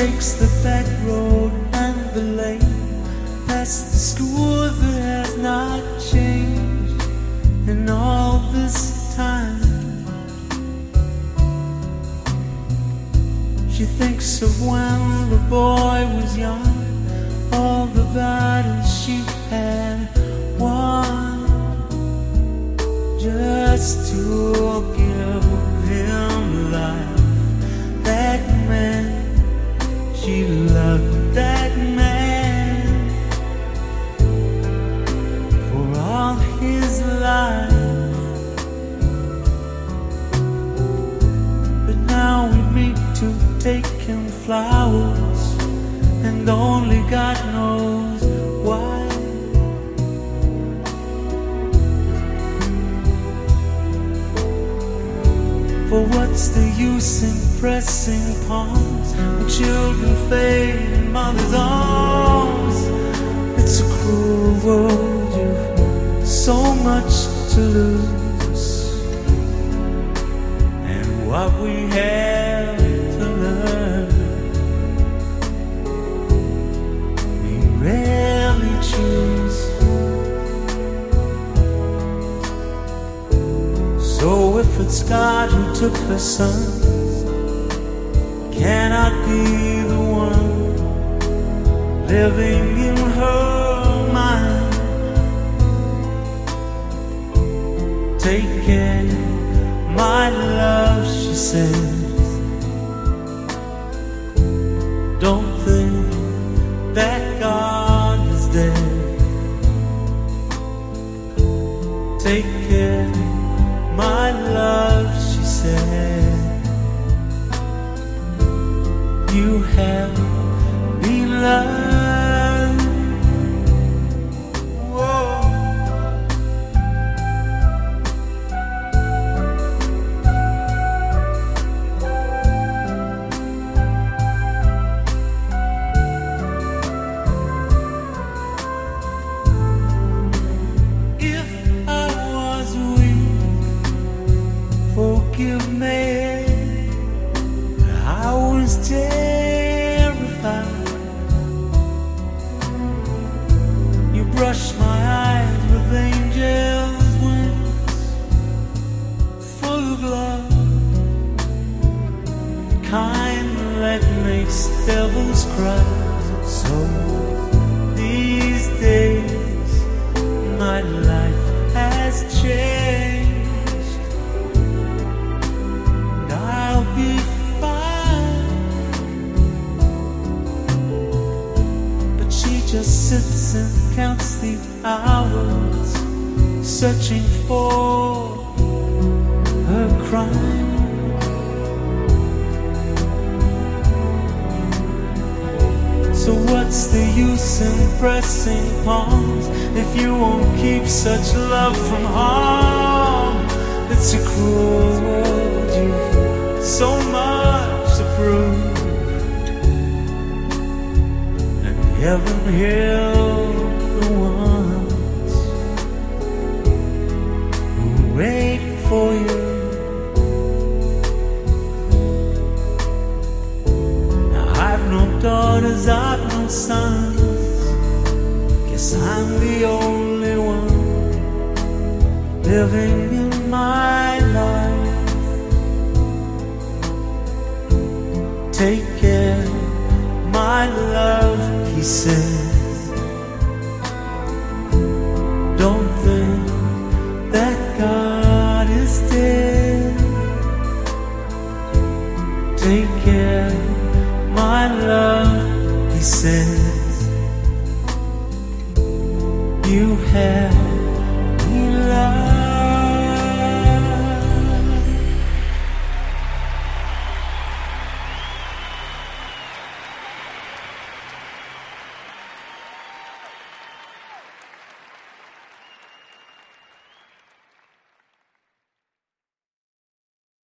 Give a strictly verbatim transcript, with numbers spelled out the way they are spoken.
takes the back road and the lane, past the school that has not changed in all this time. She thinks of when the boy was young, all the battles she had won, just to give him life. That man, she loved that man for all his life. But now we meet to take him flowers, and only God knows why. For what's the use in pressing palms when children fade in mother's arms? It's a cruel world, you've so much to lose, and what we have to learn we rarely choose. So if it's God who took her son, can I be the one living in her mind? Take care, my love, she says. Don't think that God is dead. Take care, my love, she said. You have been loved. Whoa. If I was weak, forgive me. I was terrified. You brushed my eyes with angels' wings, full of love, kind that makes devils cry. So these days my life has changed, and I'll be just sits and counts the hours, searching for her crime. So what's the use in pressing palms if you won't keep such love from harm? It's a cruel world, you've so much to prove. Heaven heal the ones who wait for you. Now I've no daughters, I've no sons, guess I'm the only one living in my life. Take care, my love, he says. Don't think that God is dead. Take care, my love, he says. You have